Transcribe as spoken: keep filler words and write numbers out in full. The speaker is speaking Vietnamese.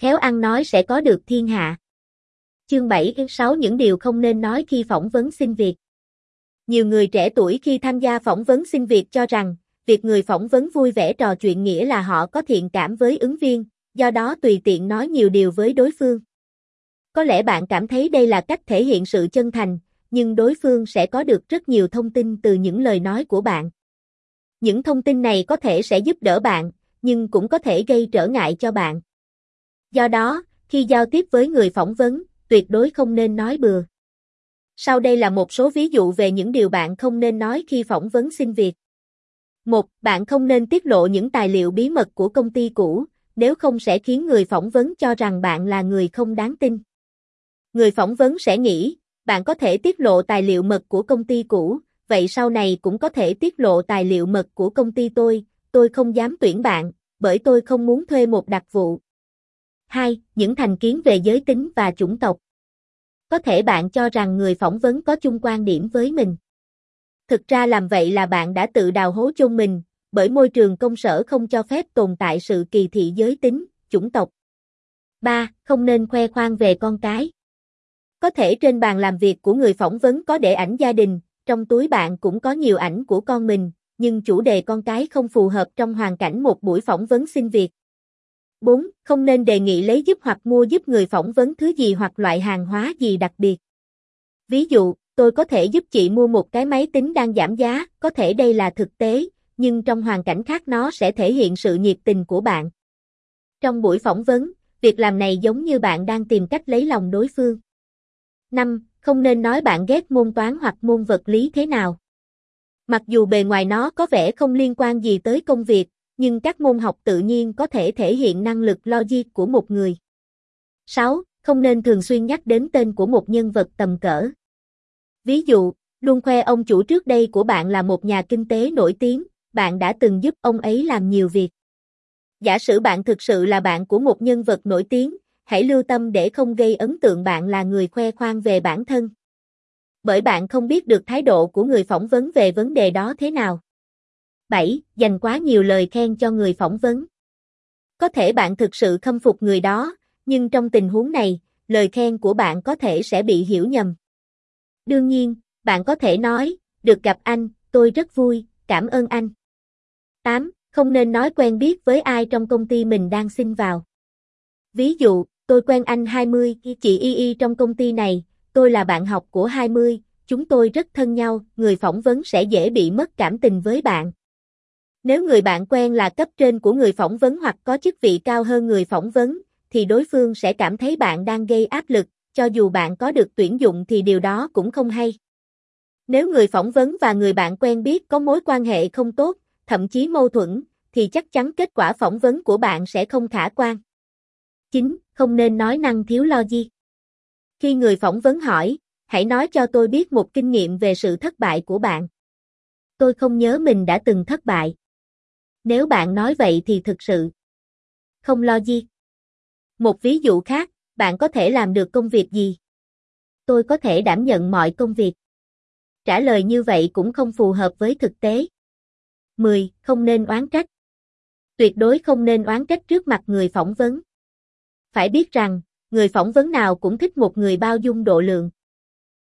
khéo ăn nói sẽ có được thiên hạ. Chương bảy sáu Những điều không nên nói khi phỏng vấn xin việc. Nhiều người trẻ tuổi khi tham gia phỏng vấn xin việc cho rằng, việc người phỏng vấn vui vẻ trò chuyện nghĩa là họ có thiện cảm với ứng viên, do đó tùy tiện nói nhiều điều với đối phương. Có lẽ bạn cảm thấy đây là cách thể hiện sự chân thành, nhưng đối phương sẽ có được rất nhiều thông tin từ những lời nói của bạn. Những thông tin này có thể sẽ giúp đỡ bạn, nhưng cũng có thể gây trở ngại cho bạn. Do đó, khi giao tiếp với người phỏng vấn, tuyệt đối không nên nói bừa. Sau đây là một số ví dụ về những điều bạn không nên nói khi phỏng vấn xin việc. một. Bạn không nên tiết lộ những tài liệu bí mật của công ty cũ, nếu không sẽ khiến người phỏng vấn cho rằng bạn là người không đáng tin. Người phỏng vấn sẽ nghĩ, bạn có thể tiết lộ tài liệu mật của công ty cũ, vậy sau này cũng có thể tiết lộ tài liệu mật của công ty tôi, tôi không dám tuyển bạn, bởi tôi không muốn thuê một đặc vụ. hai. Những thành kiến về giới tính và chủng tộc. Có thể bạn cho rằng người phỏng vấn có chung quan điểm với mình. Thực ra làm vậy là bạn đã tự đào hố chôn mình, bởi môi trường công sở không cho phép tồn tại sự kỳ thị giới tính, chủng tộc. ba. Không nên khoe khoang về con cái. Có thể trên bàn làm việc của người phỏng vấn có để ảnh gia đình, trong túi bạn cũng có nhiều ảnh của con mình, nhưng chủ đề con cái không phù hợp trong hoàn cảnh một buổi phỏng vấn xin việc. bốn. Không nên đề nghị lấy giúp hoặc mua giúp người phỏng vấn thứ gì hoặc loại hàng hóa gì đặc biệt. Ví dụ, tôi có thể giúp chị mua một cái máy tính đang giảm giá, có thể đây là thực tế, nhưng trong hoàn cảnh khác nó sẽ thể hiện sự nhiệt tình của bạn. Trong buổi phỏng vấn, việc làm này giống như bạn đang tìm cách lấy lòng đối phương. năm. Không nên nói bạn ghét môn toán hoặc môn vật lý thế nào. Mặc dù bề ngoài nó có vẻ không liên quan gì tới công việc, nhưng các môn học tự nhiên có thể thể hiện năng lực logic của một người. sáu. Không nên thường xuyên nhắc đến tên của một nhân vật tầm cỡ. Ví dụ, luôn khoe ông chủ trước đây của bạn là một nhà kinh tế nổi tiếng, bạn đã từng giúp ông ấy làm nhiều việc. Giả sử bạn thực sự là bạn của một nhân vật nổi tiếng, hãy lưu tâm để không gây ấn tượng bạn là người khoe khoang về bản thân. Bởi bạn không biết được thái độ của người phỏng vấn về vấn đề đó thế nào. bảy. Dành quá nhiều lời khen cho người phỏng vấn. Có thể bạn thực sự khâm phục người đó, nhưng trong tình huống này, lời khen của bạn có thể sẽ bị hiểu nhầm. Đương nhiên, bạn có thể nói, được gặp anh, tôi rất vui, cảm ơn anh. tám. Không nên nói quen biết với ai trong công ty mình đang xin vào. Ví dụ, tôi quen anh hai mươi, chị Y Y trong công ty này, tôi là bạn học của hai mươi, chúng tôi rất thân nhau, người phỏng vấn sẽ dễ bị mất cảm tình với bạn. Nếu người bạn quen là cấp trên của người phỏng vấn hoặc có chức vị cao hơn người phỏng vấn, thì đối phương sẽ cảm thấy bạn đang gây áp lực, cho dù bạn có được tuyển dụng thì điều đó cũng không hay. Nếu người phỏng vấn và người bạn quen biết có mối quan hệ không tốt, thậm chí mâu thuẫn, thì chắc chắn kết quả phỏng vấn của bạn sẽ không khả quan. chín. Không nên nói năng thiếu logic. Khi người phỏng vấn hỏi, hãy nói cho tôi biết một kinh nghiệm về sự thất bại của bạn. Tôi không nhớ mình đã từng thất bại. Nếu bạn nói vậy thì thực sự không logic. Một ví dụ khác, bạn có thể làm được công việc gì? Tôi có thể đảm nhận mọi công việc. Trả lời như vậy cũng không phù hợp với thực tế. mười. Không nên oán trách. Tuyệt đối không nên oán trách trước mặt người phỏng vấn. Phải biết rằng, người phỏng vấn nào cũng thích một người bao dung độ lượng.